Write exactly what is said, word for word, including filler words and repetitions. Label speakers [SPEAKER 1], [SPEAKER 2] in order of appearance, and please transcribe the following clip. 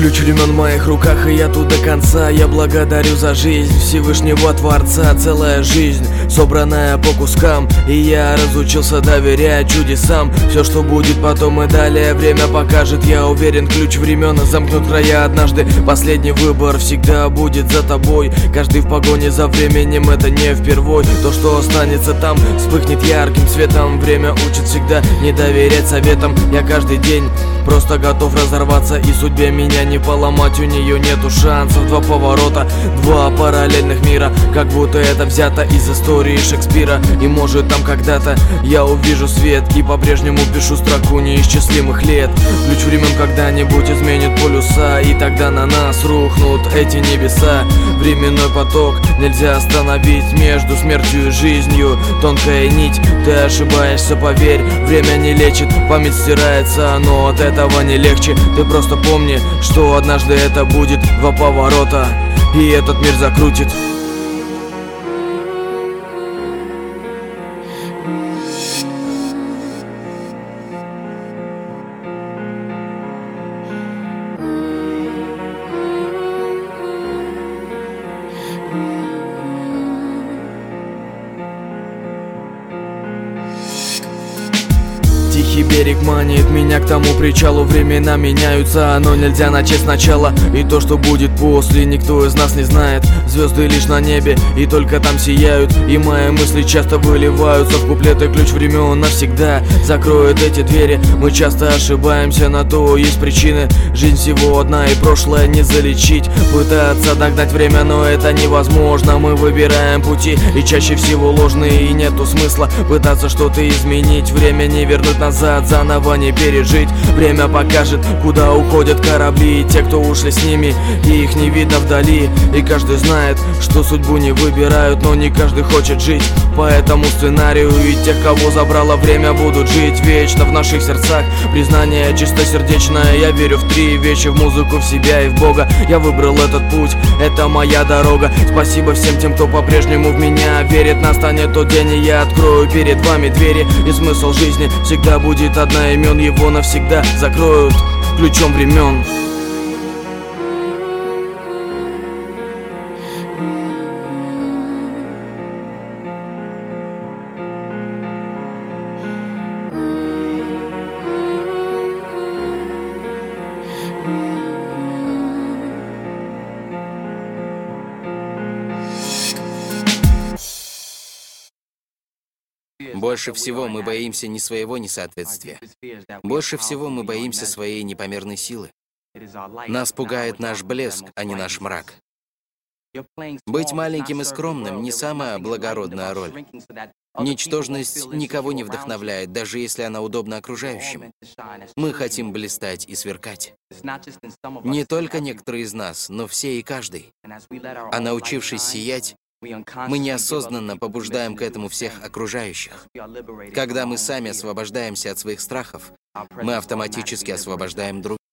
[SPEAKER 1] Ключ времен в моих руках, и я тут до конца. Я благодарю за жизнь Всевышнего Творца. Целая жизнь, собранная по кускам, и я разучился доверять чудесам. Все, что будет потом и далее, время покажет. Я уверен, ключ времен замкнут края однажды. Последний выбор всегда будет за тобой. Каждый в погоне за временем, это не впервой. То, что останется там, вспыхнет ярким светом. Время учит всегда не доверять советам. Я каждый день просто готов разорваться, и судьбе меня не поломать. У нее нету шансов. Два поворота, два параллельных мира, как будто это взято из истории Шекспира. И может там когда-то я увижу свет, и по-прежнему пишу строку неисчислимых лет. Ключ времен когда-нибудь изменит полюса, и тогда на нас рухнут эти небеса. Временной поток нельзя остановить, между смертью и жизнью тонкая нить. Ты ошибаешься, поверь, время не лечит. Память стирается, но от этого не легче. Ты просто помни, что однажды это будет два поворота, и этот мир закрутит. Тихий берег манит меня к тому причалу. Времена меняются, но нельзя начать сначала. И то, что будет после, никто из нас не знает. Звезды лишь на небе, и только там сияют. И мои мысли часто выливаются в куплеты. Ключ времен навсегда закроет эти двери. Мы часто ошибаемся, на то есть причины. Жизнь всего одна, и прошлое не залечить. Пытаться догнать время, но это невозможно. Мы выбираем пути, и чаще всего ложные. И нету смысла пытаться что-то изменить. Время не вернуть назад, заново не пережить. Время покажет, куда уходят корабли, и те, кто ушли с ними, и их не видно вдали. И каждый знает, что судьбу не выбирают, но не каждый хочет жить по этому сценарию. И тех, кого забрало время, будут жить вечно в наших сердцах. Признание чистосердечное, я верю в три вещи: в музыку, в себя и в Бога. Я выбрал этот путь, это моя дорога. Спасибо всем тем, кто по-прежнему в меня верит. Настанет тот день, и я открою перед вами двери. И смысл жизни всегда будет одна, имен его навсегда закроют ключом времен.
[SPEAKER 2] Больше всего мы боимся не своего несоответствия. Больше всего мы боимся своей непомерной силы. Нас пугает наш блеск, а не наш мрак. Быть маленьким и скромным — не самая благородная роль. Ничтожность никого не вдохновляет, даже если она удобна окружающим. Мы хотим блистать и сверкать. Не только некоторые из нас, но все и каждый. А научившись сиять, мы неосознанно побуждаем к этому всех окружающих. Когда мы сами освобождаемся от своих страхов, мы автоматически освобождаем других.